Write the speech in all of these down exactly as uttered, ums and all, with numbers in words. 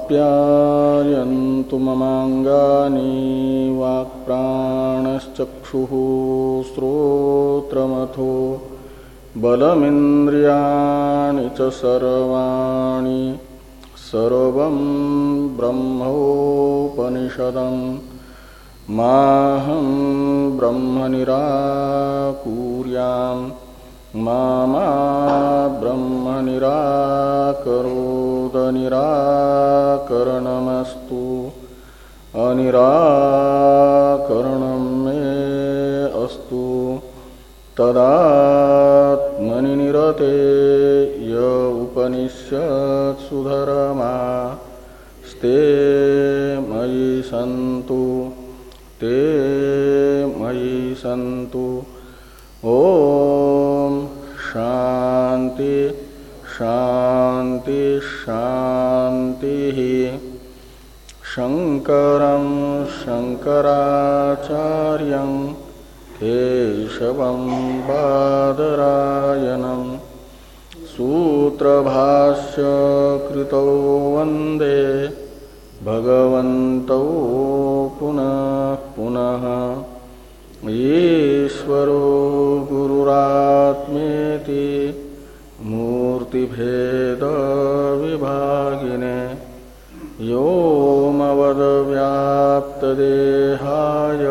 आप्यायन्तु ममाङ्गानि वाक्प्राणश्चक्षुः श्रोत्रमथो बलमिन्द्रियाणि च सर्वाणि सर्वं ब्रह्मोपनिषदं माहं ब्रह्म निराकुर्याम् मा मा ब्रह्म निराकरोद निराकरणमस्तु अनिराकरणं मे अस्तु तदात्मनि निरते य उपनिषत्सु धर्मा स्ते मयि सन्तु ते मयि सन्तु। ओम शांति शांति शांति। शंकरं शंकराचार्यं केशवं बादरायणं सूत्रभाष्य कृतौ वंदे भगवन्तौ पुनः पुनः। ईश्वरो गुरुरात्मेति मूर्तिभेद विभागिने व्योमवद्व्याप्तदेहाय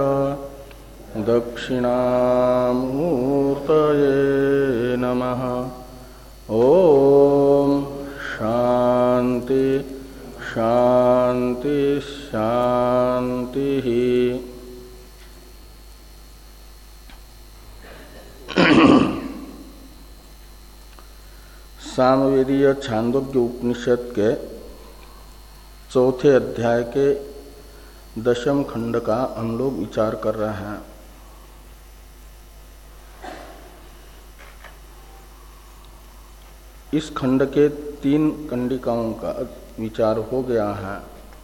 दक्षिणामूर्तये नमः। ओम शांति शांति शांति। सामवेदीय छांदोग्य उपनिषद के चौथे अध्याय के दशम खंड का हम लोग विचार कर रहे हैं। इस खंड के तीन कंडिकाओं का विचार हो गया है।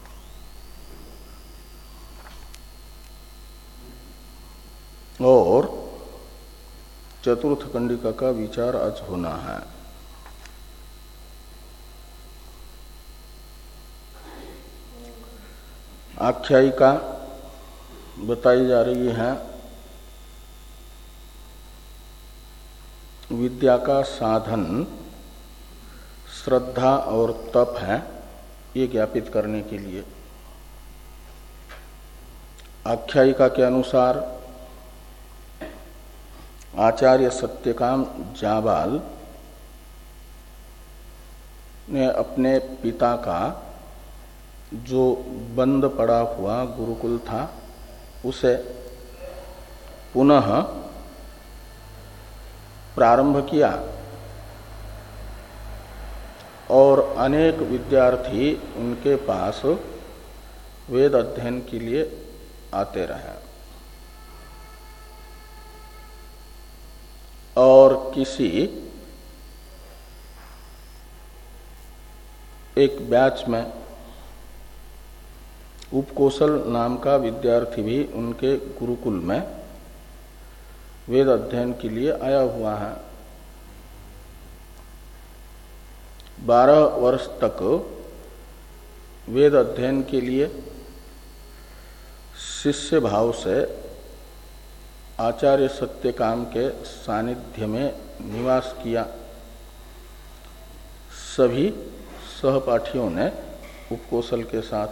और चतुर्थ कंडिका का विचार आज होना है। आख्यायिका बताई जा रही है। विद्या का साधन श्रद्धा और तप है, ये ज्ञापित करने के लिए। आख्यायिका के अनुसार आचार्य सत्यकाम जाबाल ने अपने पिता का जो बंद पड़ा हुआ गुरुकुल था उसे पुनः प्रारंभ किया और अनेक विद्यार्थी उनके पास वेद अध्ययन के लिए आते रहे। और किसी एक बैच में उपकोशल नाम का विद्यार्थी भी उनके गुरुकुल में वेद अध्ययन के लिए आया हुआ है। बारह वर्ष तक वेद अध्ययन के लिए शिष्य भाव से आचार्य सत्यकाम के सानिध्य में निवास किया। सभी सहपाठियों ने उपकोशल के साथ।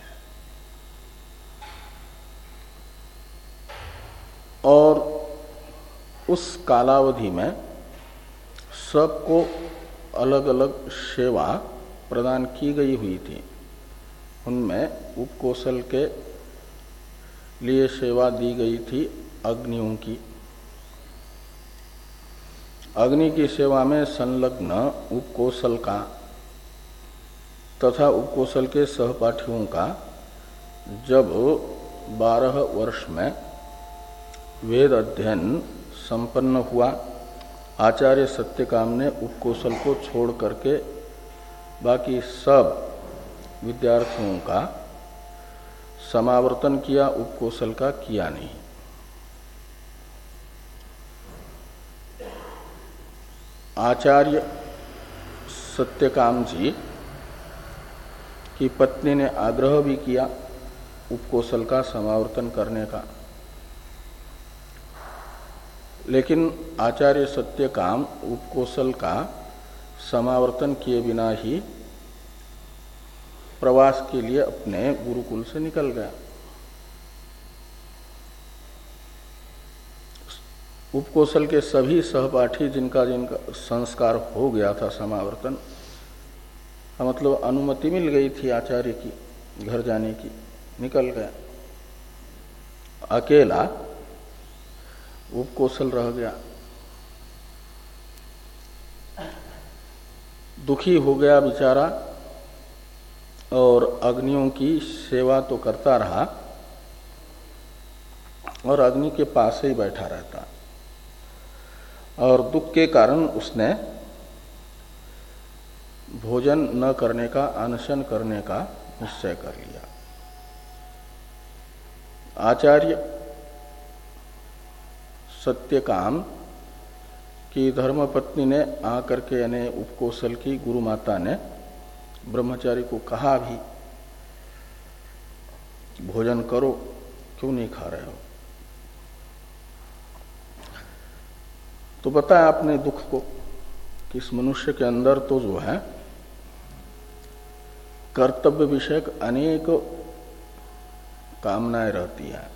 और उस कालावधि में सबको अलग अलग सेवा प्रदान की गई हुई थी। उनमें उपकोशल के लिए सेवा दी गई थी अग्नियों की। अग्नि की सेवा में संलग्न उपकोशल का तथा उपकोशल के सहपाठियों का जब बारह वर्ष में वेद अध्ययन संपन्न हुआ, आचार्य सत्यकाम ने उपकोशल को छोड़ करके बाकी सब विद्यार्थियों का समावर्तन किया, उपकोशल का किया नहीं। आचार्य सत्यकाम जी कि पत्नी ने आग्रह भी किया उपकोसल का समावर्तन करने का, लेकिन आचार्य सत्यकाम उपकोसल का समावर्तन किए बिना ही प्रवास के लिए अपने गुरुकुल से निकल गया। उपकोसल के सभी सहपाठी जिनका जिनका संस्कार हो गया था समावर्तन, मतलब अनुमति मिल गई थी आचार्य की घर जाने की, निकल गया। अकेला उपकोसल रह गया, दुखी हो गया बेचारा, और अग्नियों की सेवा तो करता रहा और अग्नि के पास ही बैठा रहता, और दुख के कारण उसने भोजन न करने का, अनशन करने का निश्चय कर लिया। आचार्य सत्यकाम की धर्मपत्नी ने आकर के, यानी उपकोसल की गुरु माता ने ब्रह्मचारी को कहा भी, भोजन करो, क्यों नहीं खा रहे हो? तो बताया आपने दुख को कि इस मनुष्य के अंदर तो जो है कर्तव्य विषयक अनेक कामनाएं रहती हैं,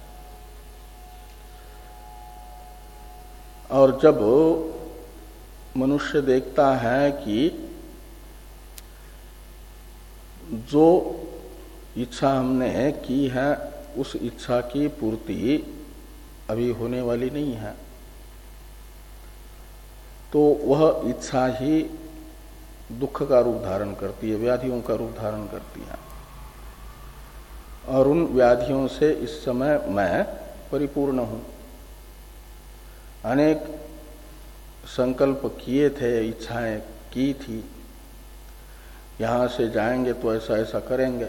और जब मनुष्य देखता है कि जो इच्छा हमने की है उस इच्छा की पूर्ति अभी होने वाली नहीं है, तो वह इच्छा ही दुख का रूप धारण करती है, व्याधियों का रूप धारण करती है, और उन व्याधियों से इस समय मैं परिपूर्ण हूं। अनेक संकल्प किए थे, इच्छाएं की थी, यहां से जाएंगे तो ऐसा ऐसा करेंगे,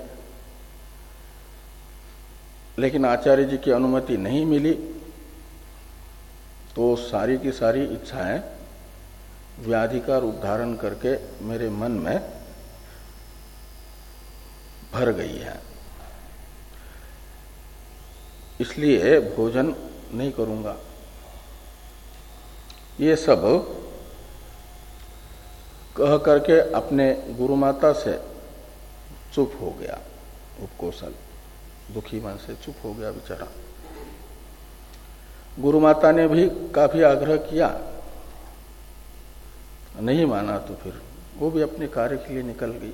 लेकिन आचार्य जी की अनुमति नहीं मिली, तो सारी की सारी इच्छाएं व्याधि का रूप धारण करके मेरे मन में भर गई है, इसलिए भोजन नहीं करूंगा। ये सब कह करके अपने गुरु माता से चुप हो गया उपकोसल, दुखी मन से चुप हो गया बेचारा। गुरु माता ने भी काफी आग्रह किया, नहीं माना, तो फिर वो भी अपने कार्य के लिए निकल गई।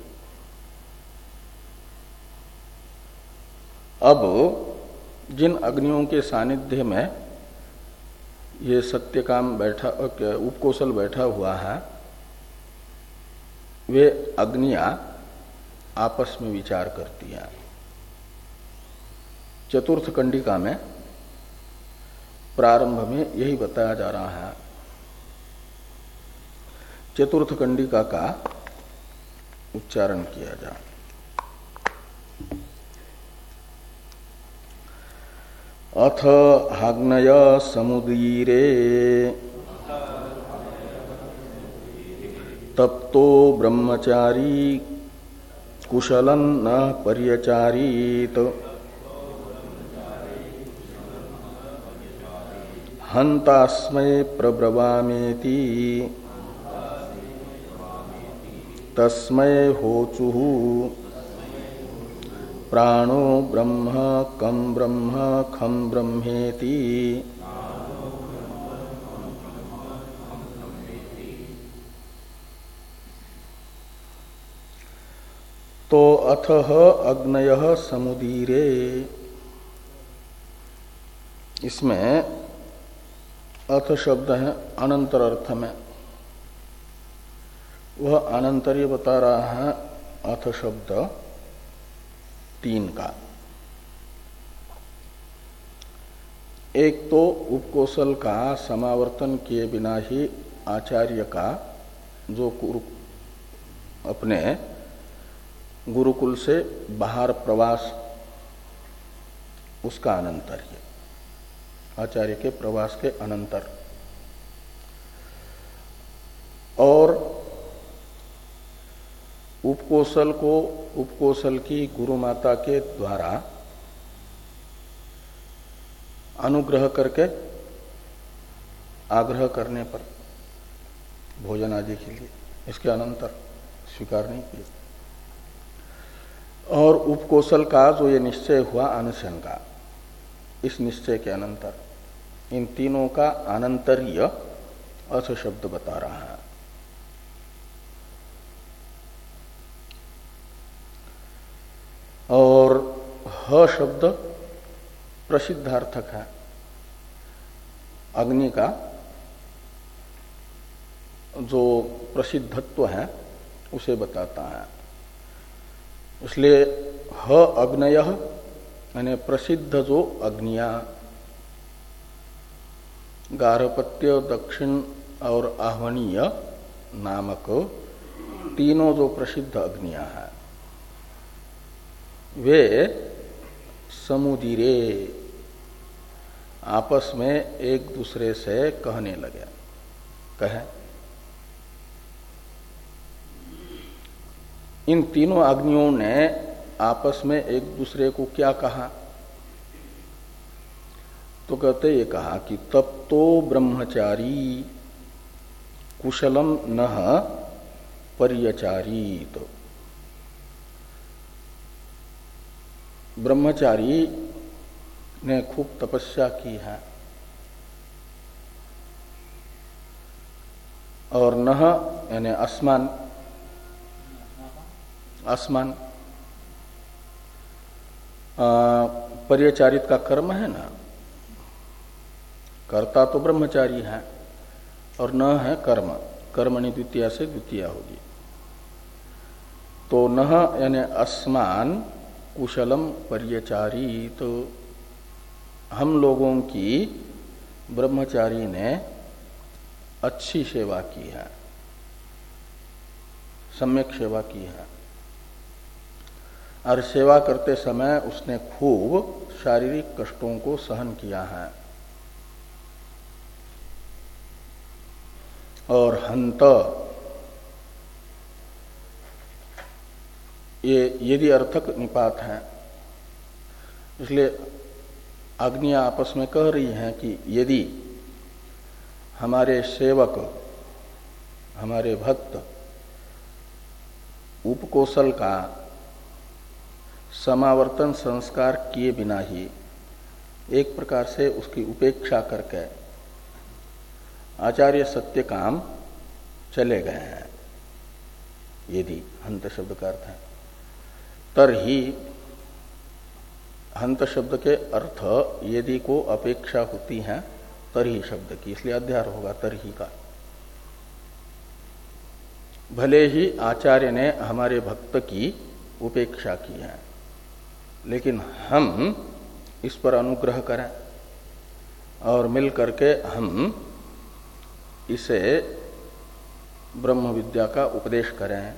अब जिन अग्नियों के सानिध्य में ये सत्यकाम बैठा, उपकोसल बैठा हुआ है, वे अग्नियां आपस में विचार करती हैं। चतुर्थ कंडिका में प्रारंभ में यही बताया जा रहा है। चतुर्थ कंडिका का उच्चारण किया जाए। अथ हाग्नय समुदीरे तप्तो ब्रह्मचारी कुशलं न पर्यचारीत हन्तास्मै प्रब्रवामेति तस्मै होचुः प्राणो ब्रह्म कं ब्रह्म खं ब्रह्मेति। तो अथः अग्नयः समुदीरे, इसमें अथ शब्द है अनंतर अर्थ में, वह अनंतर्य बता रहा है अथ शब्द तीन का। एक तो उपकोसल का समावर्तन किए बिना ही आचार्य का जो अपने गुरुकुल से बाहर प्रवास, उसका अनंतर्य, आचार्य के प्रवास के अनंतर। और उपकोशल को उपकोशल की गुरु माता के द्वारा अनुग्रह करके आग्रह करने पर भोजन आदि के लिए, इसके अनंतर स्वीकार नहीं किया। और उपकोशल का जो ये निश्चय हुआ अनशन का, इस निश्चय के अनंतर इन तीनों का अनंतरीय अथ शब्द बता रहा है। और ह शब्द प्रसिद्धार्थक है, अग्नि का जो प्रसिद्धत्व है उसे बताता है। इसलिए ह अग्नयः यानी प्रसिद्ध जो अग्नियां, गार्हपत्य, दक्षिण और आह्वनीय नामक तीनों जो प्रसिद्ध अग्नियां हैं वे समुदिरे आपस में एक दूसरे से कहने लगे। कहे इन तीनों अग्नियों ने आपस में एक दूसरे को क्या कहा? तो कहते ये कहा कि तप्तो ब्रह्मचारी कुशलम नः पर्यचारीत। ब्रह्मचारी ने खूब तपस्या की है और नह यानी आसमान, आसमान पर्यचारित का कर्म है ना, कर्ता तो ब्रह्मचारी है और न है कर्म, कर्मणि द्वितीया से द्वितीया होगी। तो नह यानी आसमान कुशलम पर्यचारी, तो हम लोगों की ब्रह्मचारी ने अच्छी सेवा की है, सम्यक सेवा की है। और सेवा करते समय उसने खूब शारीरिक कष्टों को सहन किया है। और हंत ये यदि अर्थक निपात है, इसलिए अग्नियां आपस में कह रही हैं कि यदि हमारे सेवक, हमारे भक्त उपकोशल का समावर्तन संस्कार किए बिना ही एक प्रकार से उसकी उपेक्षा करके आचार्य सत्य काम चले गए हैं, यदि हंत शब्द का अर्थ है, तरही हंत शब्द के अर्थ यदि को अपेक्षा होती है तरही शब्द की, इसलिए अध्यार होगा तरही का। भले ही आचार्य ने हमारे भक्त की उपेक्षा की है, लेकिन हम इस पर अनुग्रह करें और मिल करके हम इसे ब्रह्म विद्या का उपदेश करें,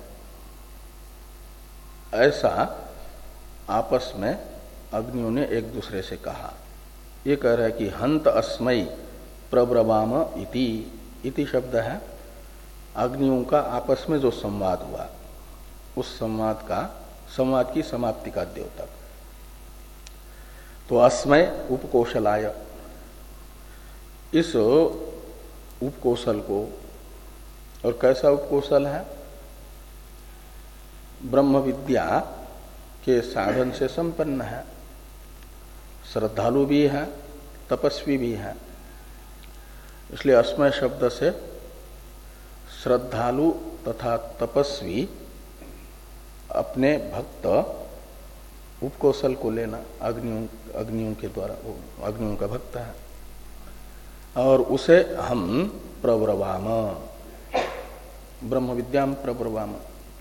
ऐसा आपस में अग्नियों ने एक दूसरे से कहा। ये कह रहा है कि हंत अस्मै प्रब्रवाम इति, इति शब्द है अग्नियों का आपस में जो संवाद हुआ, उस संवाद का, संवाद की समाप्ति का द्योतक। तो अस्मै उपकोशलाय, इस उपकोशल को, और कैसा उपकोशल है? ब्रह्म विद्या के साधन से संपन्न है, श्रद्धालु भी है, तपस्वी भी है। इसलिए अस्मय शब्द से श्रद्धालु तथा तपस्वी अपने भक्त उपकोशल को लेना, अग्नियों अग्नियों के द्वारा, वो अग्नियों का भक्त है, और उसे हम प्रब्रवाम, ब्रह्म विद्याम प्रब्रवाम।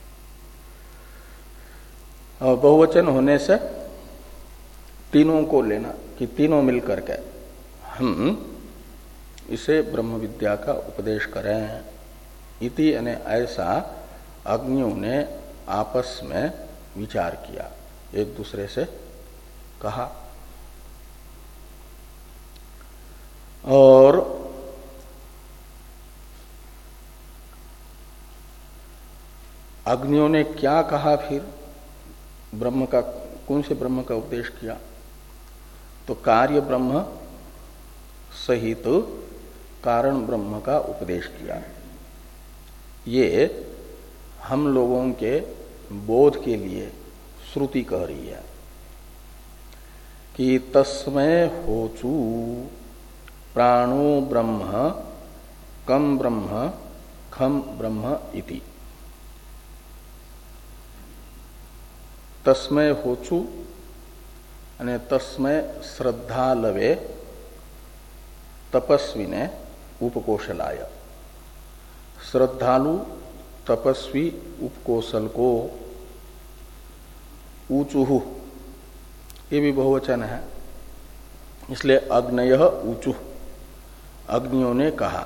और बहुवचन होने से तीनों को लेना, कि तीनों मिलकर के हम इसे ब्रह्म विद्या का उपदेश करें। इति यानी ऐसा अग्नियों ने आपस में विचार किया, एक दूसरे से कहा। और अग्नियों ने क्या कहा फिर? ब्रह्म का, कौन से ब्रह्म का उपदेश किया? तो कार्य ब्रह्म सहित तो कारण ब्रह्म का उपदेश किया। ये हम लोगों के बोध के लिए श्रुति कह रही है कि तस्मै होचु प्राणो ब्रह्म कम ब्रह्म खम ब्रह्म इति। तस्मै होचु यानी तस्मै श्रद्धालवे तपस्विने उपकोशलाय। श्रद्धालु तपस्वी उपकोशल को ऊचुहु, ये भी बहुवचन है, इसलिए अग्नयः ऊचुः, अग्नियों ने कहा।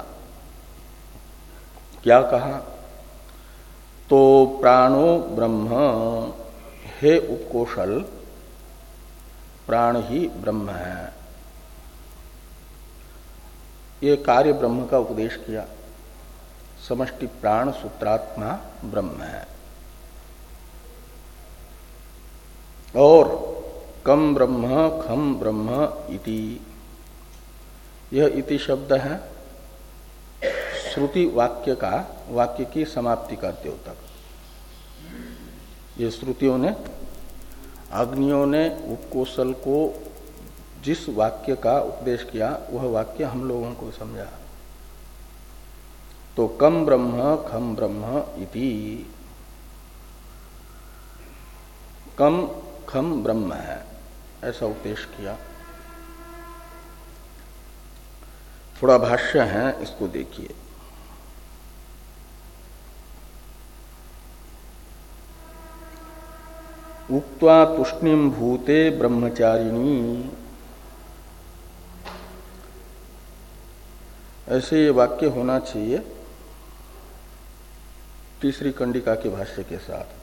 क्या कहा? तो प्राणो ब्रह्म, हे उपकोशल प्राण ही ब्रह्म है। ये कार्य ब्रह्म का उपदेश किया। समष्टि प्राण सूत्रात्मा ब्रह्म है। और कम ब्रह्म खम ब्रह्म इति, यह इति शब्द है श्रुति वाक्य का, वाक्य की समाप्ति का द्योतक। ये श्रुतियों ने, अग्नियों ने उपकोशल को जिस वाक्य का उपदेश किया वह वाक्य हम लोगों को समझा। तो कम ब्रह्म खम ब्रह्म इति, कम खम ब्रह्म है, ऐसा उपदेश किया। थोड़ा भाष्य है, इसको देखिए। उक्त्वा तुष्णिम भूते ब्रह्मचारिणी, ऐसे ये वाक्य होना चाहिए तीसरी कंडिका के भाष्य के साथ।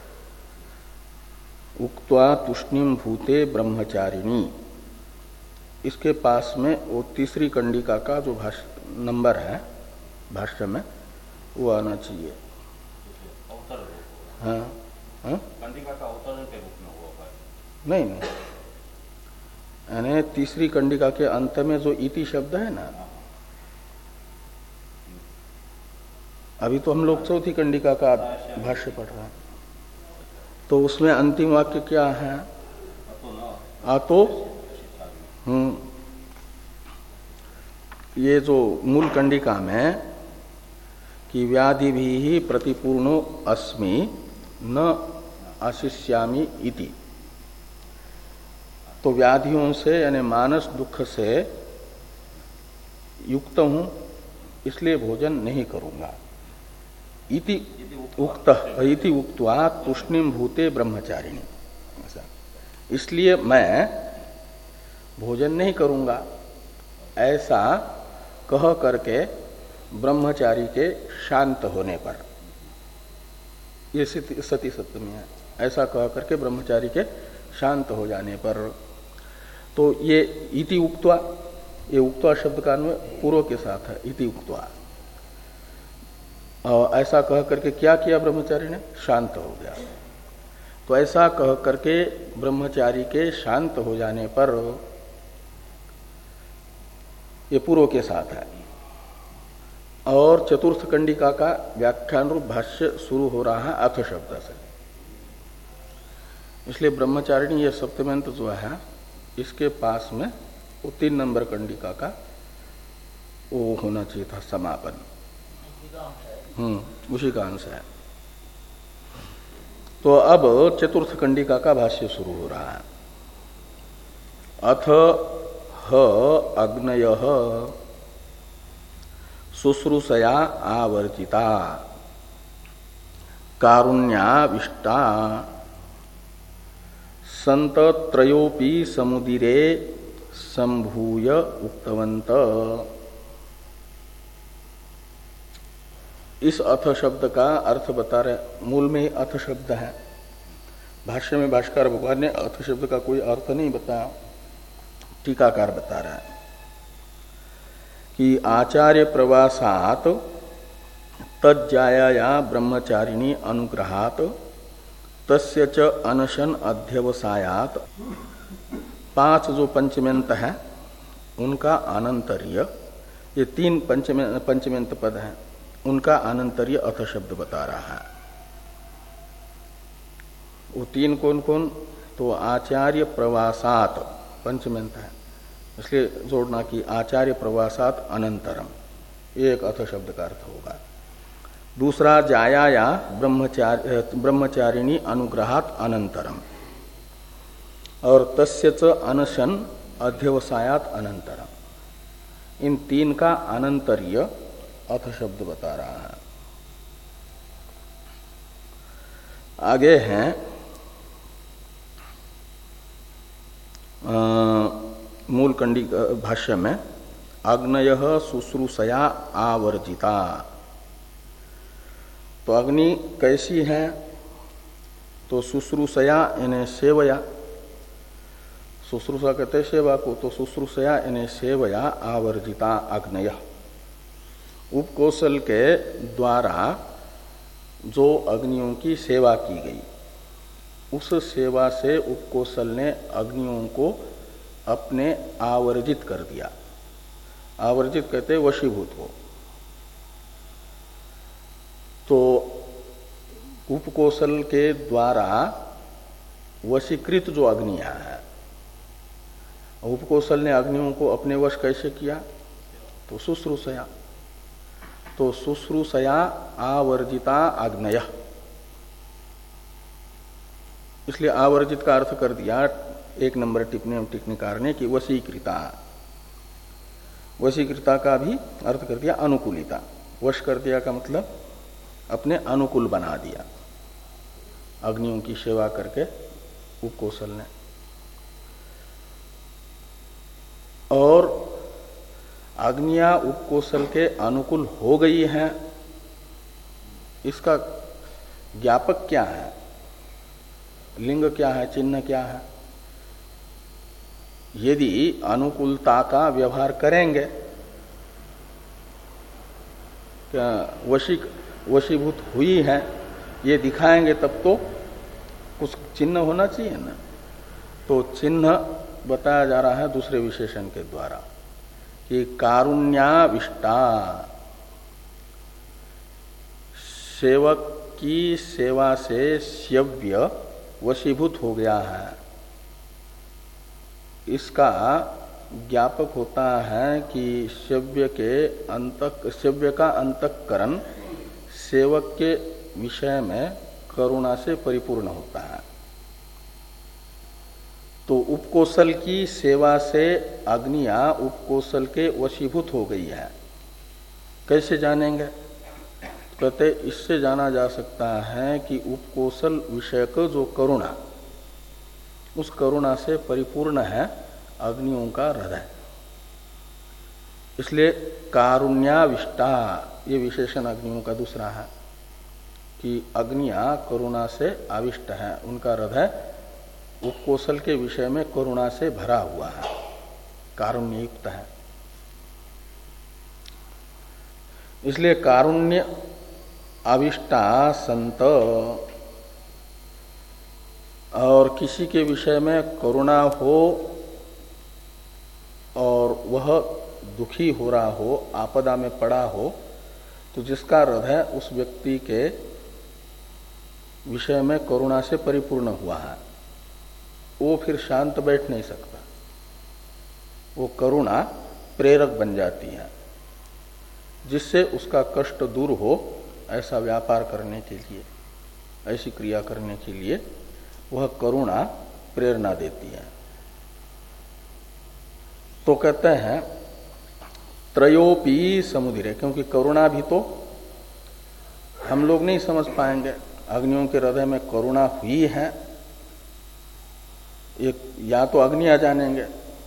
उक्त्वा तुष्णिम भूते ब्रह्मचारिणी, इसके पास में वो तीसरी कंडिका का जो भाष्य नंबर है भाष्य में वो आना चाहिए। हाँ, हाँ? कंडिका का अवतरण के रूप में हुआ? नहीं नहीं, यानी तीसरी कंडिका के अंत में जो इति शब्द है ना, अभी तो हम लोग चौथी कंडिका का भाष्य पढ़ रहे हैं, तो उसमें अंतिम वाक्य क्या है? आतो, हम्म, ये जो मूल कंडिका में कि व्याधि भी ही प्रतिपूर्णो अस्मि न आशिष्यामि इति, तो व्याधियों से यानी मानस दुख से युक्त हूं, इसलिए भोजन नहीं करूंगा। इति उक्त इति उक्त्वा तुष्णिम भूते ब्रह्मचारिणी, इसलिए मैं भोजन नहीं करूंगा, ऐसा कह करके ब्रह्मचारी के शांत होने पर, ये सती सप्तमी है, ऐसा कह करके ब्रह्मचारी के शांत हो जाने पर, तो ये इति उक्त्वा, ये उक्त्वा शब्द का अन्वय पूर्व के साथ है। इति उक्त्वा, और ऐसा कह करके क्या किया ब्रह्मचारी ने? शांत हो गया। तो ऐसा कह करके ब्रह्मचारी के शांत हो जाने पर, ये पूर्व के साथ है। और चतुर्थ कंडिका का व्याख्यान रूप भाष्य शुरू हो रहा है अथ शब्द से, इसलिए ब्रह्मचारिणी ये सप्तम्यंत जो है इसके पास में वो तीन नंबर कंडिका का वो होना चाहिए था समापन। हम्म, उसी का अंश है। तो अब चतुर्थ कंडिका का भाष्य शुरू हो रहा है। अथ ह अग्नयः शुश्रूषया आवर्तिता कारुण्याविष्टा संत त्रयोपि समुदिरे संभूय उक्तवंत। इस अथ शब्द का अर्थ बता रहे, मूल में ही अथ शब्द है, भाष्य में भाष्कर भगवान ने अथ शब्द का कोई अर्थ नहीं बताया, टीकाकार बता रहा है कि आचार्य प्रवासात तज्जाया ब्रह्मचारिणी अनुग्रहात तस्य च अनशन अध्यवसायात, पांच जो पंचमेंत है उनका अनंतर्य, ये तीन पंचमेंत पंचमेंत पद हैं, उनका अनंतर्य अथ शब्द बता रहा है। वो तीन कौन कौन? तो आचार्य प्रवासात पंचमेंत है, इसलिए जोड़ना कि आचार्य प्रवासात अनंतरम, एक अथ शब्द का अर्थ होगा। दूसरा जाया ब्रह्मचारी ब्रह्मचारिणी अनुग्रहात अनंतरम, और तस्य च अनशन अध्यवसायात अनंतरम। इन तीन का अनंतर्य अथ शब्द बता रहा है। आगे हैं मूल कंडी भाष्य में अग्नय शुश्रूषया आवर्जिता। तो अग्नि कैसी है? तो शुश्रूषया यानी सेवया, शुश्रूषा कहते सेवा को, तो शुश्रूषया यानी सेवया आवर्जिता अग्नय, उपकोशल के द्वारा जो अग्नियों की सेवा की गई, उस सेवा से उपकोशल ने अग्नियों को अपने आवर्जित कर दिया। आवर्जित कहते वशीभूत हो। तो उपकोशल के द्वारा वशीकृत जो अग्नियां हैं, उपकोशल ने अग्नियों को अपने वश कैसे किया? तो शुश्रूषया। तो शुश्रूषया आवर्जिता अग्नय, इसलिए आवर्जित का अर्थ कर दिया एक नंबर टिप्पणी टिप्पणीकार ने कि वशीकृता। वशीकृता का भी अर्थ कर दिया अनुकूलिता। वश कर दिया का मतलब अपने अनुकूल बना दिया अग्नियों की सेवा करके उपकोशल ने। और अग्नियां उपकोशल के अनुकूल हो गई हैं, इसका ज्ञापक क्या है? लिंग क्या है? चिन्ह क्या है? यदि अनुकूलता का व्यवहार करेंगे, क्या वशी वशीभूत हुई है ये दिखाएंगे, तब तो कुछ चिन्ह होना चाहिए ना। तो चिन्ह बताया जा रहा है दूसरे विशेषण के द्वारा कि कारुण्याविष्टा, सेवक की सेवा से सेव्य वशीभूत हो गया है। इसका ज्ञापक होता है कि सेव्य के अंतक सेव्य का अंतःकरण सेवक के विषय में करुणा से परिपूर्ण होता है। तो उपकोशल की सेवा से अग्नियां उपकोशल के वशीभूत हो गई है। कैसे जानेंगे? कहते इससे जाना जा सकता है कि उपकोशल विषयक जो करुणा, उस करुणा से परिपूर्ण है अग्नियों का हृदय। इसलिए कारुण्याविष्टा ये विशेषण अग्नियों का दूसरा है कि अग्नियां करुणा से आविष्ट है, उनका हृदय उपकोशल के विषय में करुणा से भरा हुआ है, कारुण्ययुक्त है। इसलिए कारुण्य आविष्टा संत, और किसी के विषय में करुणा हो और वह दुखी हो रहा हो, आपदा में पड़ा हो, तो जिसका हृदय उस व्यक्ति के विषय में करुणा से परिपूर्ण हुआ है, वो फिर शांत बैठ नहीं सकता। वो करुणा प्रेरक बन जाती है, जिससे उसका कष्ट दूर हो, ऐसा व्यापार करने के लिए, ऐसी क्रिया करने के लिए वह करुणा प्रेरणा देती है। तो कहते हैं त्रयोपी समुदिरे, क्योंकि करुणा भी तो हम लोग नहीं समझ पाएंगे। अग्नियों के हृदय में करुणा हुई है, एक या तो अग्नियां जानेंगे,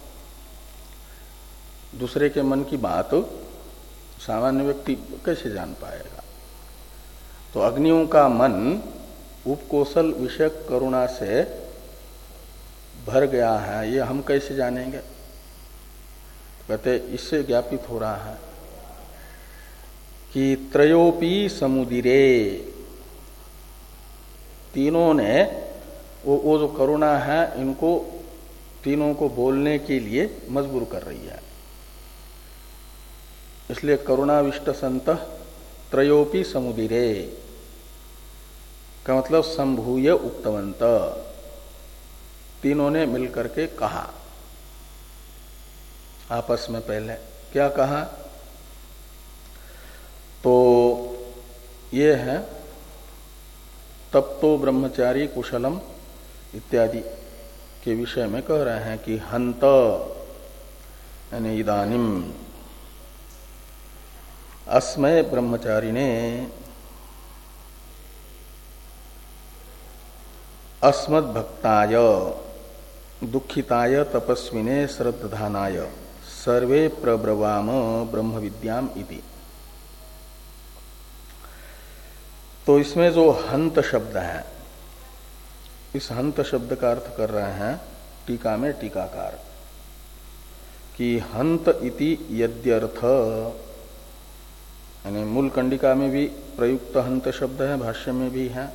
दूसरे के मन की बात सामान्य व्यक्ति कैसे जान पाएगा। तो अग्नियों का मन उपकोशल विषयक करुणा से भर गया है, ये हम कैसे जानेंगे? कहते इससे ज्ञापित हो रहा है कि त्रयोपि समुदिरे, तीनों ने वो, वो जो करुणा है इनको तीनों को बोलने के लिए मजबूर कर रही है। इसलिए करुणाविष्ट संत त्रयोपि समुदिरे का मतलब संभूय उक्तवंत, तीनों ने मिलकर के कहा आपस में। पहले क्या कहा? तो ये है तप्तो ब्रह्मचारी कुशलम इत्यादि के विषय में कह रहे हैं कि हंत यानी इदानिम अस्मय ब्रह्मचारिणे अस्मद्भक्ताय दुखिताय तपस्विने श्रद्धानाय सर्वे प्रब्रवाम ब्रह्म विद्याम इति। तो इसमें जो हंत शब्द है, इस हंत शब्द का अर्थ कर रहे हैं टीका में टीकाकार कि हंत इति यद्यर्थ, यानी मूल कंडिका में भी प्रयुक्त हंत शब्द है, भाष्य में भी है।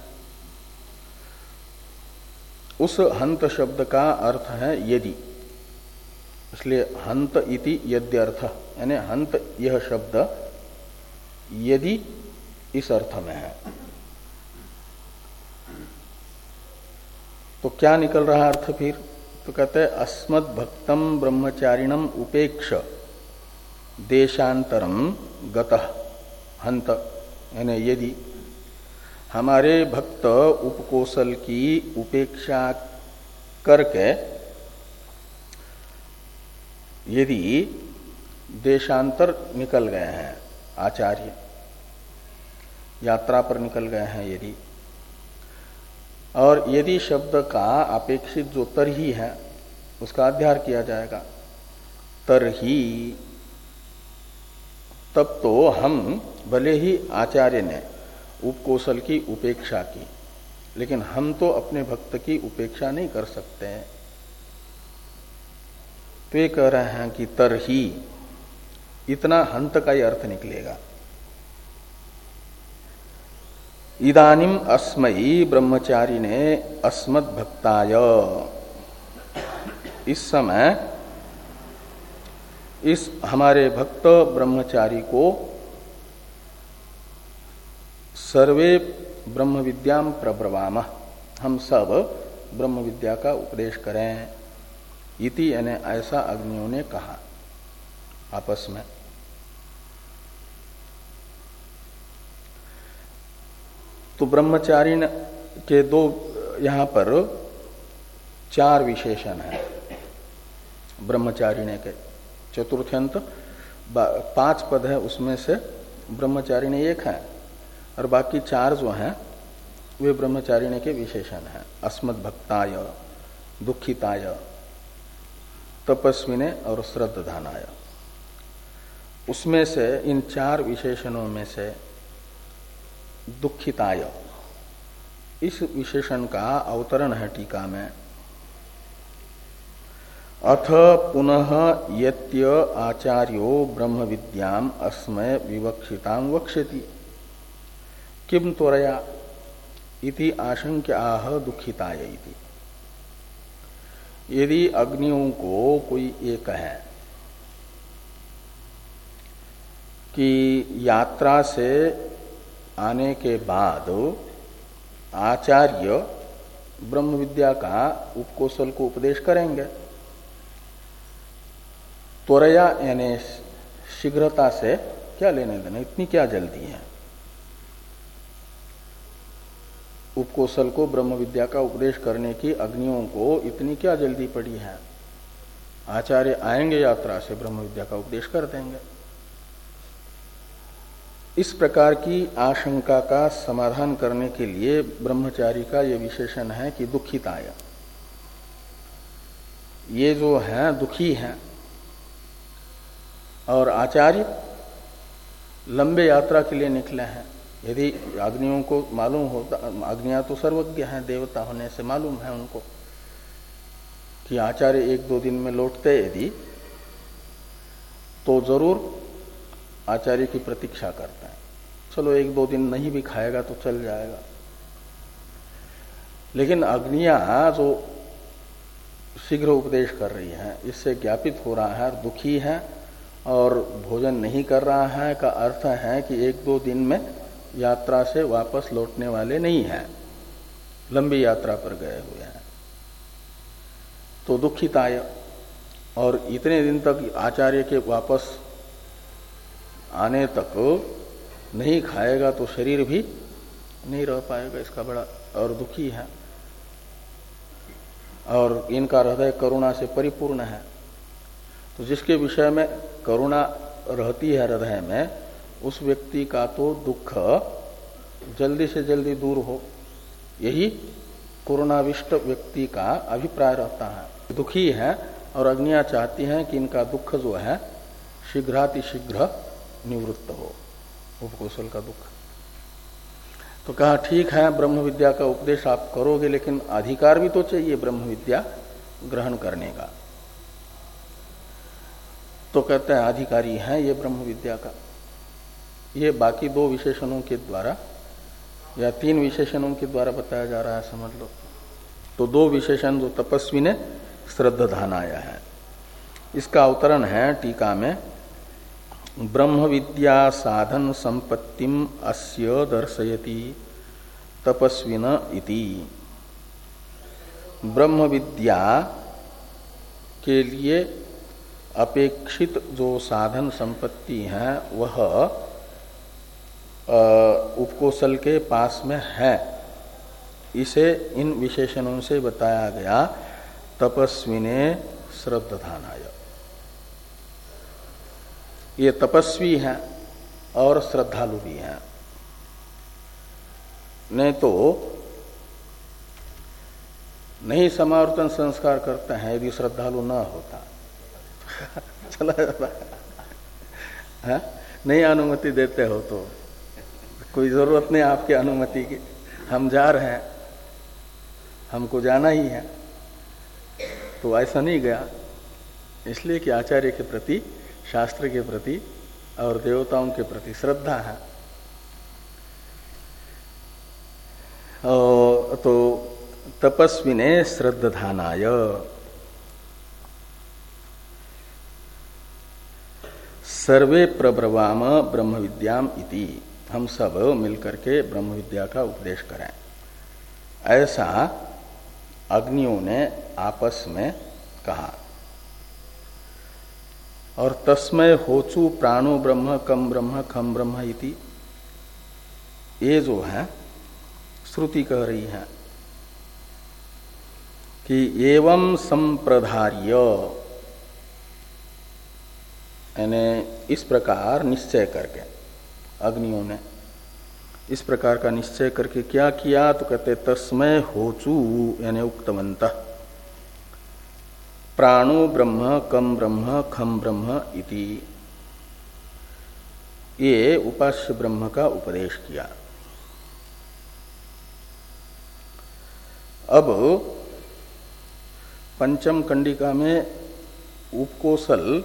उस हंत शब्द का अर्थ है यदि, इसलिए हंत इति यद्यर्थ यानी हंत यह शब्द यदि इस अर्थ में है तो क्या निकल रहा अर्थ फिर? तो कहते हैं अस्मद भक्तम ब्रह्मचारिणम उपेक्ष देशांतरम गतः हंत, यानी यदि हमारे भक्त उपकोसल की उपेक्षा करके यदि देशांतर निकल गए हैं, आचार्य यात्रा पर निकल गए हैं यदि, और यदि शब्द का अपेक्षित जो तरही है उसका अध्यार किया जाएगा, तरही, तब तो हम भले ही आचार्य ने उपकोसल की उपेक्षा की, लेकिन हम तो अपने भक्त की उपेक्षा नहीं कर सकते हैं। तो ये कह रहे हैं कि तरही, इतना हंत का ही अर्थ निकलेगा। इदानिम अस्मयी ब्रह्मचारिणे अस्मद् भक्ताय, इस समय इस हमारे भक्त ब्रह्मचारी को सर्वे ब्रह्म विद्याम प्रब्रवाम, हम सब ब्रह्म विद्या का उपदेश करें। इति यानी ऐसा अग्नियों ने कहा आपस में। तो ब्रह्मचारी के दो यहां पर चार विशेषण है ब्रह्मचारिणे के। चतुर्थ्यंत पांच पद है, उसमें से ब्रह्मचारिणे एक है और बाकी चार जो हैं वे ब्रह्मचारिणे के विशेषण हैं। अस्मद् भक्ताय, दुखिताय, तपस्विने और श्रद्धानाय। उसमें से इन चार विशेषणों में से दुखिताय, इस विशेषण का अवतरण है टीका में। अथ पुनः यत्य आचार्यो ब्रह्म विद्याम अस्मय विवक्षितां वक्ष्यति किम त्वरया इति आशंक्य आह दुखिताय इति। यदि अग्नियों को कोई ये कहे कि यात्रा से आने के बाद आचार्य ब्रह्म विद्या का उपकोसल को उपदेश करेंगे, त्वरया यानी शीघ्रता से क्या लेने देना, इतनी क्या जल्दी है। उपकोसल को ब्रह्म विद्या का उपदेश करने की अग्नियों को इतनी क्या जल्दी पड़ी है। आचार्य आएंगे यात्रा से, ब्रह्म विद्या का उपदेश कर देंगे। इस प्रकार की आशंका का समाधान करने के लिए ब्रह्मचारी का यह विशेषण है कि दुखिताय, ये जो है दुखी हैं, और आचार्य लंबे यात्रा के लिए निकले हैं। यदि अग्नियों को मालूम होता, अग्नियां तो सर्वज्ञ हैं, देवता होने से मालूम है उनको कि आचार्य एक दो दिन में लौटते यदि, तो जरूर आचार्य की प्रतीक्षा करते हैं। चलो एक दो दिन नहीं भी खाएगा तो चल जाएगा। लेकिन अग्नियां जो शीघ्र उपदेश कर रही हैं, इससे ज्ञापित हो रहा है दुखी है और भोजन नहीं कर रहा है का अर्थ है कि एक दो दिन में यात्रा से वापस लौटने वाले नहीं हैं, लंबी यात्रा पर गए हुए हैं। तो दुखिताय, और इतने दिन तक आचार्य के वापस आने तक नहीं खाएगा तो शरीर भी नहीं रह पाएगा, इसका बड़ा और दुखी है। और इनका हृदय करुणा से परिपूर्ण है, तो जिसके विषय में करुणा रहती है हृदय में, उस व्यक्ति का तो दुख जल्दी से जल्दी दूर हो, यही करुणाविष्ट व्यक्ति का अभिप्राय रहता है। दुखी है और अग्नियां चाहती हैं कि इनका दुख जो है शीघ्रातिशीघ्र निवृत्त हो, उपकोशल का दुख। तो कहा ठीक है, ब्रह्म विद्या का उपदेश आप करोगे, लेकिन अधिकार भी तो चाहिए ब्रह्म विद्या ग्रहण करने का। तो कहते हैं अधिकारी है ये ब्रह्म विद्या का। ये बाकी दो विशेषणों के द्वारा या तीन विशेषणों के द्वारा बताया जा रहा है, समझ लो। तो दो विशेषण जो तपस्वी ने श्रद्धानाया है, इसका अवतरण है टीका में, ब्रह्म विद्या साधन संपत्तिम अस्य दर्शयति तपस्विन इति। ब्रह्म विद्या के लिए अपेक्षित जो साधन संपत्ति है वह उपकोशल के पास में है, इसे इन विशेषणों से बताया गया तपस्विने श्रद्धानाय। ये तपस्वी हैं और श्रद्धालु भी हैं, नहीं तो नहीं समावर्तन संस्कार करते हैं यदि श्रद्धालु न होता चला जाता है। नहीं अनुमति देते हो तो कोई जरूरत नहीं आपकी अनुमति की, हम जा रहे हैं, हमको जाना ही है, तो ऐसा नहीं गया। इसलिए कि आचार्य के प्रति, शास्त्र के प्रति और देवताओं के प्रति श्रद्धा है। तो तपस्विने श्रद्धानाय, सर्वे प्रब्रवाम ब्रह्म विद्याम इति, हम सब मिलकर के ब्रह्म विद्या का उपदेश करें, ऐसा अग्नियों ने आपस में कहा। और तस्मय होचु प्राणो ब्रह्म कम ब्रह्म खम ब्रह्म इति, ये जो है श्रुति कह रही है कि एवं संप्रधार्य, यानी इस प्रकार निश्चय करके, अग्नियों ने इस प्रकार का निश्चय करके क्या किया, तो कहते तस्मय होचु, यानी उक्तवन्तः प्राणो ब्रह्म कम ब्रह्म खम ब्रह्म इति, ये उपास्य ब्रह्म का उपदेश किया। अब पंचम कंडिका में उपकोशल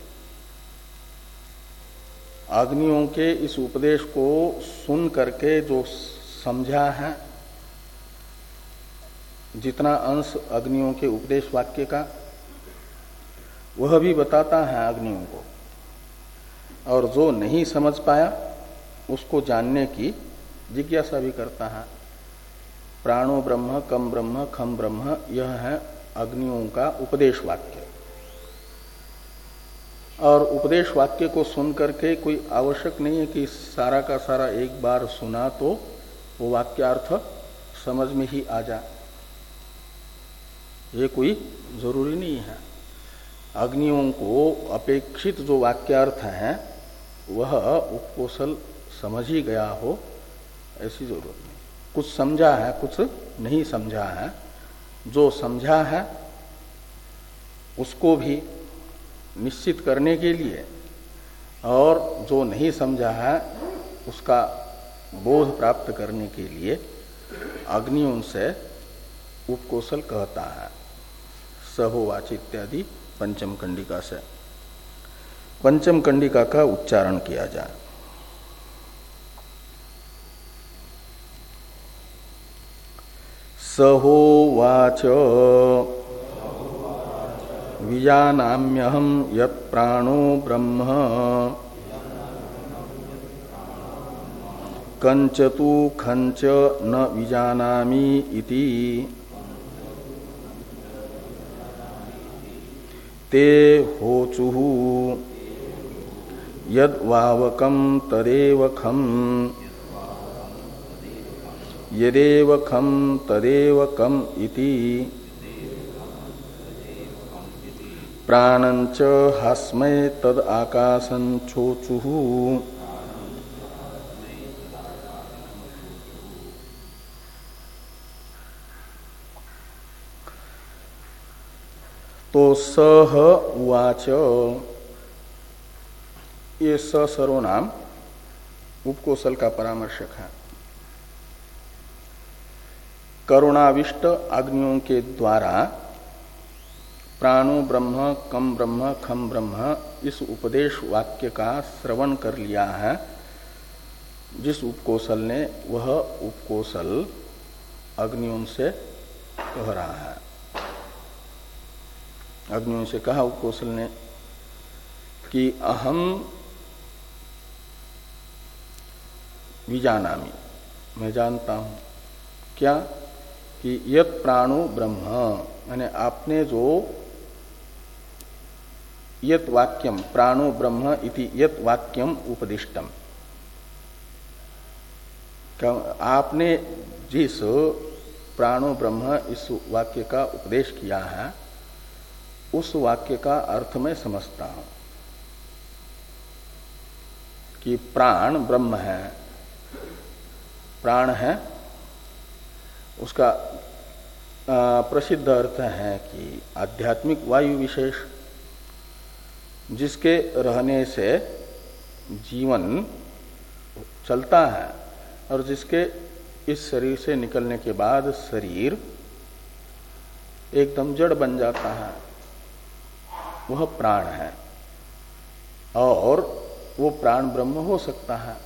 अग्नियों के इस उपदेश को सुन करके जो समझा है, जितना अंश अग्नियों के उपदेश वाक्य का, वह भी बताता है अग्नियों को, और जो नहीं समझ पाया उसको जानने की जिज्ञासा भी करता है। प्राणो ब्रह्म कम ब्रह्म खम ब्रह्म, यह है अग्नियों का उपदेश वाक्य। और उपदेश वाक्य को सुन करके कोई आवश्यक नहीं है कि सारा का सारा एक बार सुना तो वो वाक्यार्थ समझ में ही आ जाए, ये कोई जरूरी नहीं है। अग्नियों को अपेक्षित जो वाक्यार्थ है वह उपकोशल समझ ही गया हो, ऐसी जरूरत नहीं। कुछ समझा है, कुछ नहीं समझा है। जो समझा है उसको भी निश्चित करने के लिए, और जो नहीं समझा है उसका बोध प्राप्त करने के लिए अग्नियों से उपकोशल कहता है। सहोवाच इत्यादि पंचम कंडिका से। पंचम कंडिका का उच्चारण किया जाए। सहोवाच विजानाम्यहं यत्प्राणो ब्रह्म कंचतु खंच न विजानामि इति ते होचुः यद्वावकं तदेव खं यदेव खं तदेव कम् इति प्राणञ्च हास्मै तद आकाशञ्चोचुः। तो सह उवाच, ये स सर्वनाम उपकोशल का परामर्शक है। करुणाविष्ट अग्नियों के द्वारा प्राणो ब्रह्म कम ब्रह्म खम ब्रह्म इस उपदेश वाक्य का श्रवण कर लिया है जिस उपकोशल ने, वह उपकोशल अग्नियों से कह रहा है। अग्नियों से कहा उपकोशल ने कि अहम विजानामि, मैं जानता हूं क्या, कि यत प्राणो ब्रह्म, यानी आपने जो यत वाक्यम प्राणो ब्रह्म इति यत वाक्यम उपदिष्टम, आपने जिस प्राणो ब्रह्म इस वाक्य का उपदेश किया है उस वाक्य का अर्थ मैं समझता हूं कि प्राण ब्रह्म है, प्राण है, उसका प्रसिद्ध अर्थ है कि आध्यात्मिक वायु विशेष, जिसके रहने से जीवन चलता है और जिसके इस शरीर से निकलने के बाद शरीर एकदम जड़ बन जाता है, वह प्राण है। और वो प्राण ब्रह्म हो सकता है।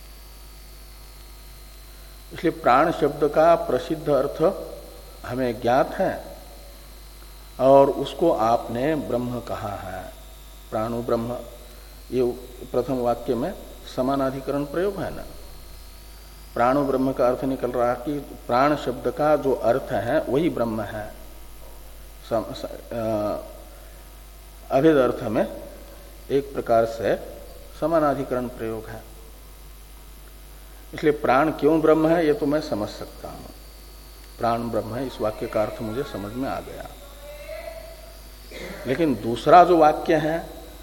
इसलिए प्राण शब्द का प्रसिद्ध अर्थ हमें ज्ञात है और उसको आपने ब्रह्म कहा है, प्राणो ब्रह्म। ये प्रथम वाक्य में समानाधिकरण प्रयोग है ना। प्राणो ब्रह्म का अर्थ निकल रहा है कि प्राण शब्द का जो अर्थ है वही ब्रह्म है। सम, स, आ, अभेद अर्थ में एक प्रकार से समानाधिकरण प्रयोग है। इसलिए प्राण क्यों ब्रह्म है ये तो मैं समझ सकता हूं। प्राण ब्रह्म है, इस वाक्य का अर्थ मुझे समझ में आ गया। लेकिन दूसरा जो वाक्य है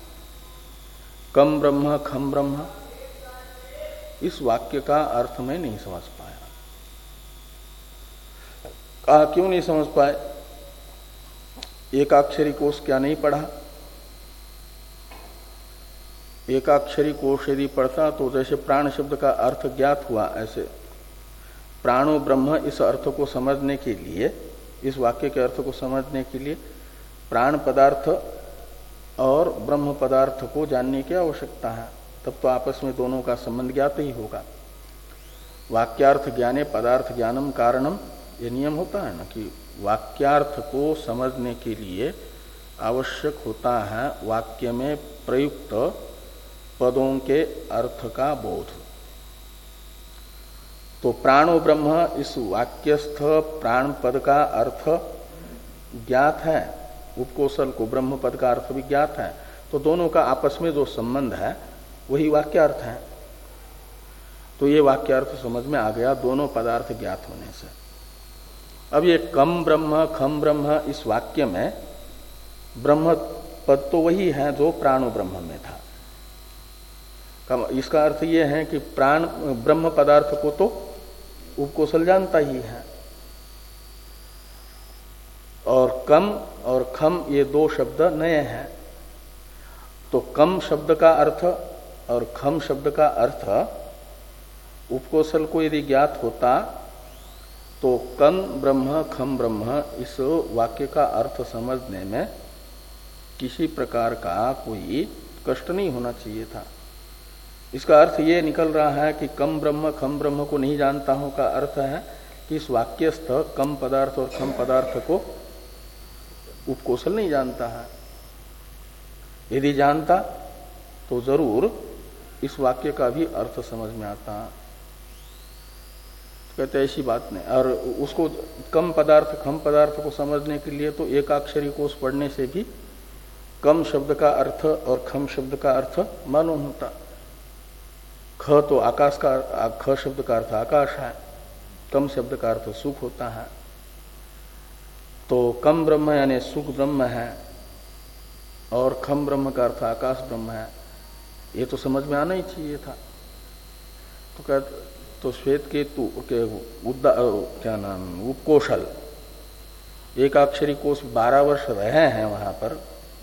कम ब्रह्म खम ब्रह्म, इस वाक्य का अर्थ मैं नहीं समझ पाया। कहा क्यों नहीं समझ पाए? एकाक्षरी कोश क्या नहीं पढ़ा? एकाक्षरी कोश यदि पढ़ता तो जैसे प्राण शब्द का अर्थ ज्ञात हुआ, ऐसे प्राणो ब्रह्म इस अर्थ को समझने के लिए, इस वाक्य के अर्थ को समझने के लिए प्राण पदार्थ और ब्रह्म पदार्थ को जानने की आवश्यकता है। तब तो आपस में दोनों का संबंध ज्ञात ही होगा। वाक्यार्थ ज्ञाने पदार्थ ज्ञानम कारणम, ये नियम होता है ना कि वाक्यार्थ को समझने के लिए आवश्यक होता है वाक्य में प्रयुक्त पदों के अर्थ का बोध। तो प्राणो ब्रह्म इस वाक्यस्थ प्राण पद का अर्थ ज्ञात है, उपकोशल को ब्रह्म पद का अर्थ भी ज्ञात है। तो दोनों का आपस में जो संबंध है वही वाक्यार्थ है। तो ये वाक्यार्थ समझ में आ गया दोनों पदार्थ ज्ञात होने से। अब ये कम ब्रह्म खम ब्रह्म, इस वाक्य में ब्रह्म पद तो वही है जो प्राणो ब्रह्म में था। इसका अर्थ ये है कि प्राण ब्रह्म पदार्थ को तो उपकोशल जानता ही है। और कम और खम ये दो शब्द नए हैं। तो कम शब्द का अर्थ और खम शब्द का अर्थ उपकोशल को यदि ज्ञात होता तो कम ब्रह्म खम ब्रह्म इस वाक्य का अर्थ समझने में किसी प्रकार का कोई कष्ट नहीं होना चाहिए था। इसका अर्थ ये निकल रहा है कि कम ब्रह्म खम ब्रह्म को नहीं जानता हूं का अर्थ है कि इस वाक्यस्थ कम पदार्थ और खम पदार्थ को उपकोशल नहीं जानता है। यदि जानता तो जरूर इस वाक्य का भी अर्थ समझ में आता। तो कहते ऐसी बात नहीं। और उसको कम पदार्थ खम पदार्थ को समझने के लिए तो एकाक्षरी कोश पढ़ने से भी कम शब्द का अर्थ और खम शब्द का अर्थ मालूम होता। ख तो आकाश का, ख शब्द का अर्थ आकाश है, कम शब्द का अर्थ सुख होता है। तो कम ब्रह्म यानी सुख ब्रह्म है और खम ब्रह्म का अर्थ आकाश ब्रह्म है, ये तो समझ में आना ही चाहिए था। तो क्या तो श्वेत केतु के उद्दा क्या नाम उपकोशल एकाक्षरी कोश बारह वर्ष रहे हैं वहां पर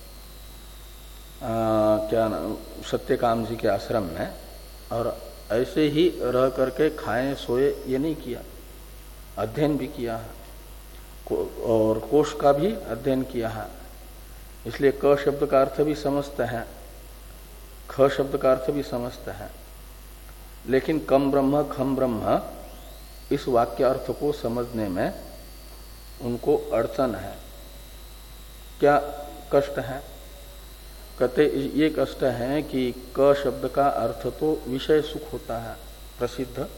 आ, क्या नाम सत्यकाम जी के आश्रम में, और ऐसे ही रह करके खाए सोए ये नहीं किया, अध्ययन भी किया है और कोश का भी अध्ययन किया है। इसलिए क शब्द का अर्थ भी समझते हैं, ख शब्द का अर्थ भी समझते हैं, लेकिन कम ब्रह्म खम ब्रह्म इस वाक्य अर्थ को समझने में उनको अड़चन है। क्या कष्ट है? कहते ये कष्ट है कि क शब्द का अर्थ तो विषय सुख होता है प्रसिद्ध,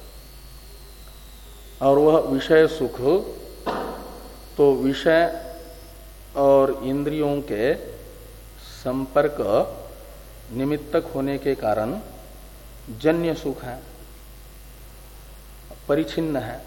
और वह विषय सुख तो विषय और इंद्रियों के संपर्क निमित्तक होने के कारण जन्य सुख है, परिचिन्न है।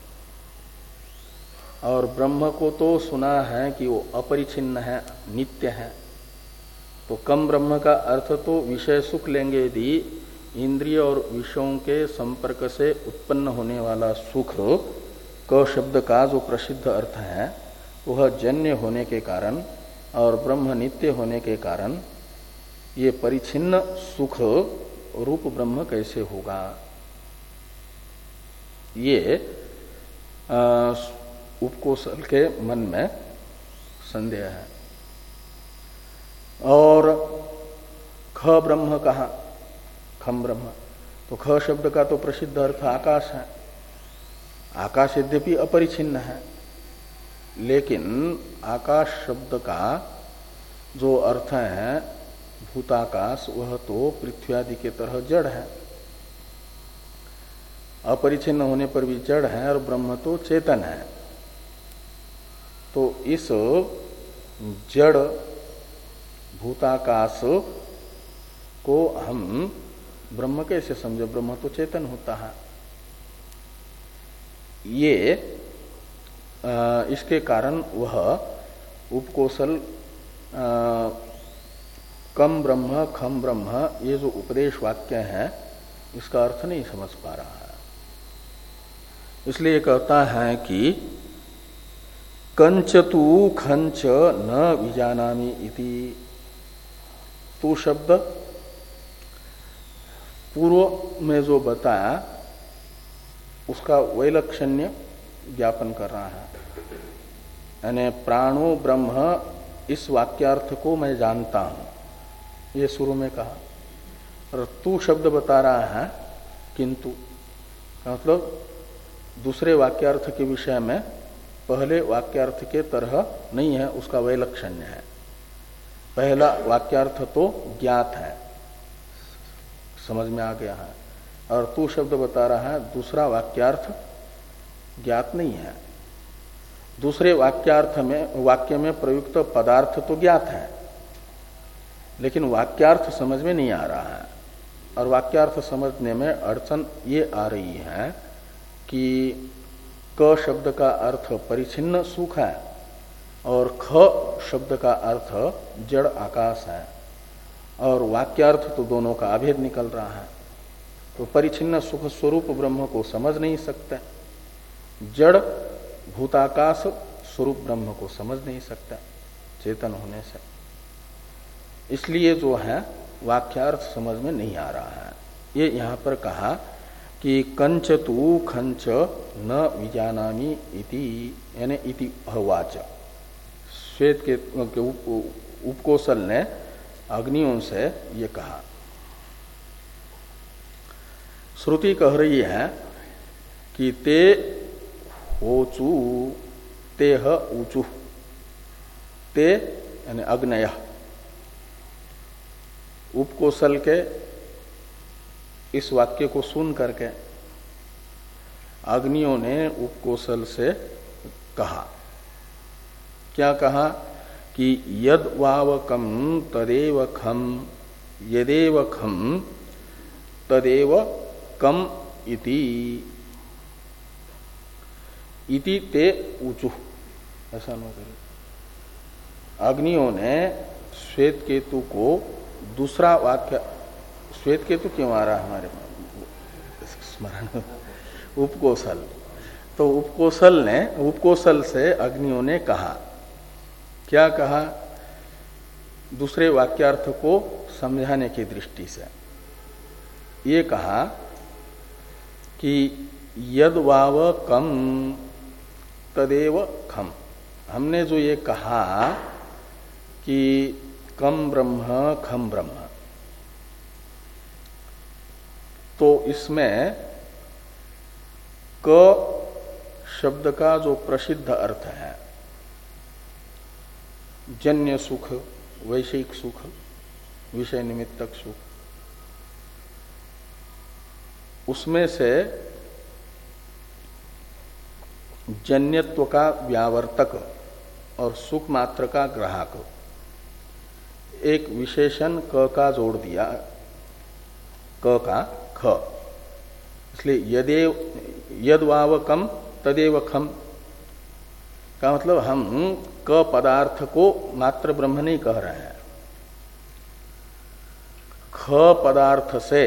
और ब्रह्म को तो सुना है कि वो अपरिचिन्न है, नित्य है। तो कम ब्रह्म का अर्थ तो विषय सुख लेंगे यदि इंद्रिय और विषयों के संपर्क से उत्पन्न होने वाला सुख क शब्द का जो प्रसिद्ध अर्थ है वह जन्य होने के कारण और ब्रह्म नित्य होने के कारण ये परिचिन्न सुख रूप ब्रह्म कैसे होगा, ये उपकोशल के मन में संदेह है। और ख ब्रह्म कहा, खम ब्रह्म, तो ख शब्द का तो प्रसिद्ध अर्थ आकाश है। आकाश यद्यपि अपरिचिन्न है, लेकिन आकाश शब्द का जो अर्थ है भूताकाश, वह तो पृथ्वी आदि के तरह जड़ है, अपरिचिन्न होने पर भी जड़ है, और ब्रह्म तो चेतन है। तो इस जड़ भूताकाश को हम ब्रह्म कैसे समझे? ब्रह्म तो चेतन होता है। ये आ, इसके कारण वह उपकोशल आ, कम ब्रह्म खम ब्रह्म ये जो उपदेश वाक्य है इसका अर्थ नहीं समझ पा रहा है। इसलिए कहता है कि कंच तू खंच न विजानामि इति। तू शब्द पूर्व में जो बताया उसका वैलक्षण्य ज्ञापन कर रहा है। यानी प्राणो ब्रह्म इस वाक्यार्थ को मैं जानता हूं, ये शुरू में कहा। और तू शब्द बता रहा है किंतु, मतलब दूसरे वाक्यार्थ के विषय में पहले वाक्यार्थ के तरह नहीं है, उसका वैलक्षण्य है। पहला वाक्यार्थ तो ज्ञात है, समझ में आ गया है, और तू शब्द बता रहा है दूसरा वाक्यार्थ ज्ञात नहीं है। दूसरे वाक्यार्थ में वाक्य में प्रयुक्त पदार्थ तो ज्ञात है, लेकिन वाक्यार्थ समझ में नहीं आ रहा है। और वाक्यार्थ समझने में अड़चन ये आ रही है कि क शब्द का अर्थ परिचिन्न सुख है और ख शब्द का अर्थ जड़ आकाश है, और वाक्यार्थ तो दोनों का अभेद निकल रहा है। तो परिचिन्न सुख स्वरूप ब्रह्म को समझ नहीं सकते, जड़ भूताकाश स्वरूप ब्रह्म को समझ नहीं सकते चेतन होने से। इसलिए जो है वाक्यार्थ समझ में नहीं आ रहा है। ये यहां पर कहा कि कंच तू खंच न विजानामि इति, यानी इति अहवाच। श्वेत के, के उप, उपकोशल ने अग्नियों से ये कहा। श्रुति कह रही है कि ते ओचु तेह ऊचु, ते यानी अग्नय, उपकोशल के इस वाक्य को सुन करके अग्नियों ने उपकोशल से कहा, क्या कहा कि यद वावकम तदेव खम, यदेव खम तदेव कम इति, इति ते ऊचु, ऐसा न करें। अग्नियों ने श्वेत केतु को दूसरा वाक्य, श्वेत केतु क्यों आ रहा हमारे स्मरण, उपकोशल, तो उपकोशल ने, उपकोशल से अग्नियों ने कहा, क्या कहा, दूसरे वाक्यार्थ को समझाने की दृष्टि से ये कहा कि यद वाव कम तदेव खम, हमने जो ये कहा कि कम ब्रह्म खम ब्रह्म, तो इसमें क शब्द का जो प्रसिद्ध अर्थ है, जन्य सुख, वैषयिक सुख, विषय निमित्तक सुख, उसमें से जन्यत्व का व्यावर्तक और सुख मात्र का ग्राहक एक विशेषण क का जोड़ दिया, क का ख, इसलिए यदेव यद वाव कम तदेव खम का मतलब हम क पदार्थ को मात्र ब्रह्म नहीं कह रहे हैं, ख पदार्थ से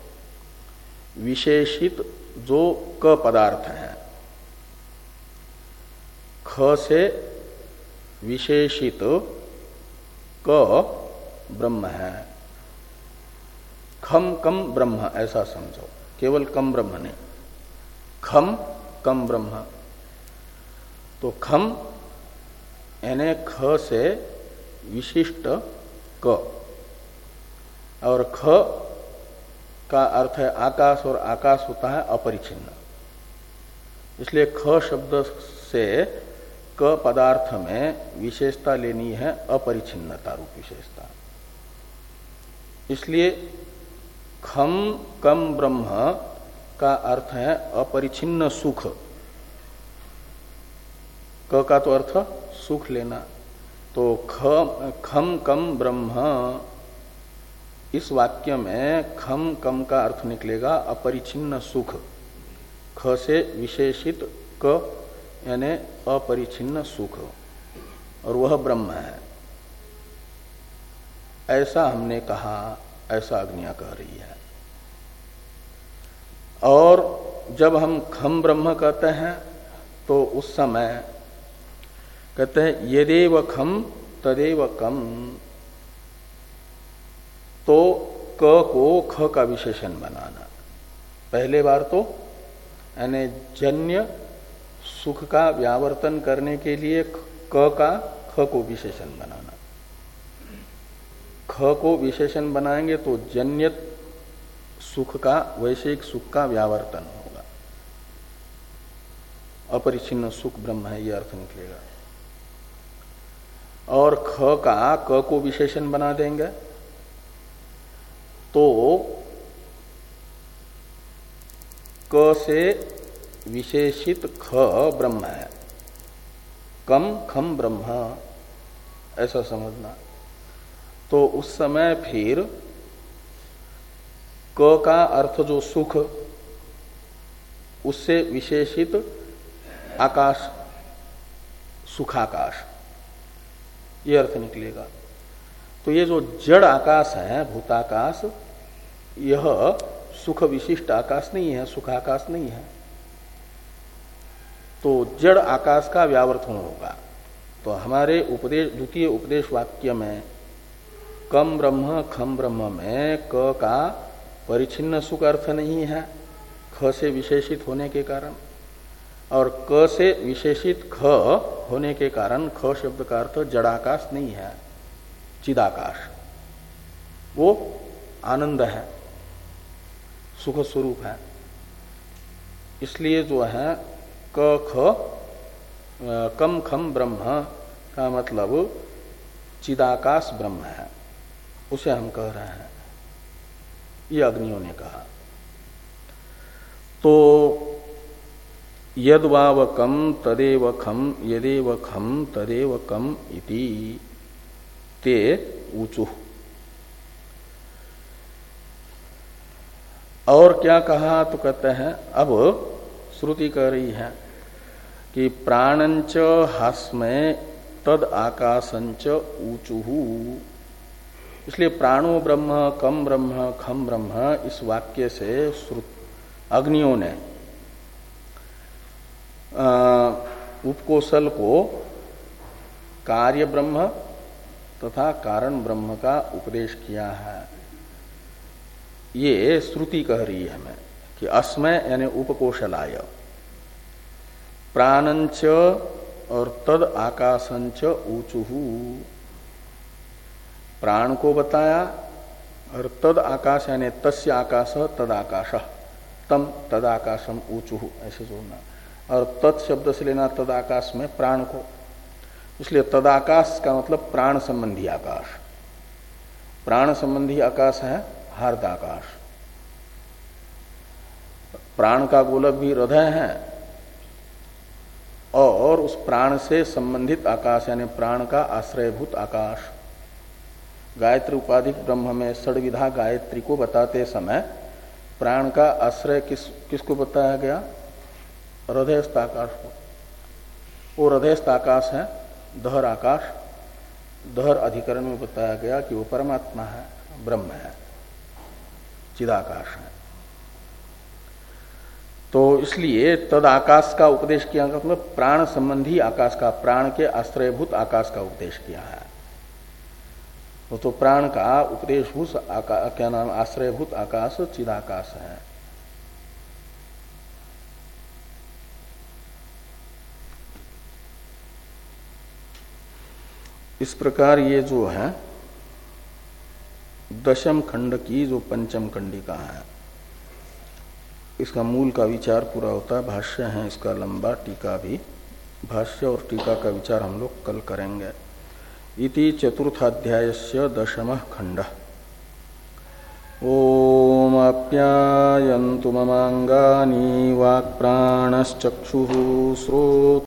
विशेषित जो क पदार्थ है, ख से विशेषित क ब्रह्म है, खम कम ब्रह्म ऐसा समझो, केवल कम ब्रह्म नहीं, खम कम ब्रह्म, तो खम यानी ख से विशिष्ट क, और ख का अर्थ है आकाश, और आकाश होता है अपरिच्छिन्न, इसलिए ख शब्द से क पदार्थ में विशेषता लेनी है अपरिच्छिन्नता रूप विशेषता, इसलिए खम कम ब्रह्म का अर्थ है अपरिच्छिन्न सुख, क का तो अर्थ सुख लेना, तो ख खम कम ब्रह्म, इस वाक्य में खम कम का अर्थ निकलेगा अपरिच्छिन्न सुख, ख से विशेषित क यानी अपरिच्छिन्न सुख, और वह ब्रह्म है, ऐसा हमने कहा, ऐसा अग्नियां कह रही है। और जब हम खम ब्रह्म कहते हैं तो उस समय कहते हैं यदेव खम तदेव कम, तो क को ख का विशेषण बनाना, पहले बार तो यानी जन्य सुख का व्यावर्तन करने के लिए क का ख को विशेषण बनाना, ख को विशेषण बनाएंगे तो जन्यत सुख का, वैषयिक सुख का व्यावर्तन होगा, अपरिच्छिन्न सुख ब्रह्म है, यह अर्थ निकलेगा। और ख का क को विशेषण बना देंगे तो क से विशेषित ख ब्रह्म है, कम खम ब्रह्म ऐसा समझना, तो उस समय फिर क का अर्थ जो सुख, उससे विशेषित आकाश, सुखाकाश, ये अर्थ निकलेगा। तो ये जो जड़ आकाश है, भूताकाश, यह सुख विशिष्ट आकाश नहीं है, सुखाकाश नहीं है, तो जड़ आकाश का व्यावर्तन होगा। तो हमारे उपदेश, द्वितीय उपदेश वाक्य में कम ब्रह्म खम ब्रह्म में क का परिच्छिन्न सुख अर्थ नहीं है, ख से विशेषित होने के कारण, और क से विशेषित ख होने के कारण ख शब्द का अर्थ जड़ाकाश नहीं है, चिदाकाश, वो आनंद है, सुख स्वरूप है। इसलिए जो है क ख कम खम ब्रह्म का मतलब चिदाकाश ब्रह्म है, उसे हम कह रहे हैं, ये अग्नियों ने कहा। तो यद्वाव कम तदेव खम यदेव खम तदेव कम इति ते ऊचु। और क्या कहा तो कहते हैं, अब श्रुति कह रही है कि प्राणंच हास्मय तद आकाशंच ऊचुहु। इसलिए प्राणो ब्रह्म कम ब्रह्म खम ब्रह्म इस वाक्य से अग्नियों ने उपकोशल को कार्य ब्रह्म तथा कारण ब्रह्म का उपदेश किया है। ये श्रुति कह रही है हमें कि अस्मय यानी उपकोशलाय, प्राणंच और तद आकाशंच ऊचुहु, प्राण को बताया और तद आकाश यानी तस्य आकाश तद आकाश तम तद आकाशम ऊचुहु ऐसे जोड़ना, और तत् शब्द से लेना तद आकाश में प्राण को, इसलिए तदाकाश का मतलब प्राण संबंधी आकाश। प्राण संबंधी आकाश है हार्दाकाश। प्राण का गोलक भी हृदय है और उस प्राण से संबंधित आकाश यानी प्राण का आश्रयभूत आकाश। गायत्री उपाधिक ब्रह्म में षड्विधा गायत्री को बताते समय प्राण का आश्रय किस किसको बताया गया? हृदयस्थ आकाश को। वो हृदयस्थ आकाश है दहर आकाश। दहर अधिकरण में बताया गया कि वो परमात्मा है, ब्रह्म है, चिदाकाश है। तो इसलिए तद आकाश का उपदेश किया, मतलब प्राण संबंधी आकाश का, प्राण के आश्रयभूत आकाश का उपदेश किया है। तो, तो प्राण का उपदेशभूत आकाश क्या नाम, आश्रयभूत आकाश चिदाकाश है। इस प्रकार ये जो है दशम खंड की जो पंचम कंडिका है, इसका मूल का विचार पूरा होता है। भाष्य है इसका लंबा, टीका भी। भाष्य और टीका का विचार हम लोग कल करेंगे। इति चतुर्थाध्यायस्य दशमः खंडः। ओम आप्यायन्तु ममांगानि वाक्प्राणश्चक्षुः श्रोत्र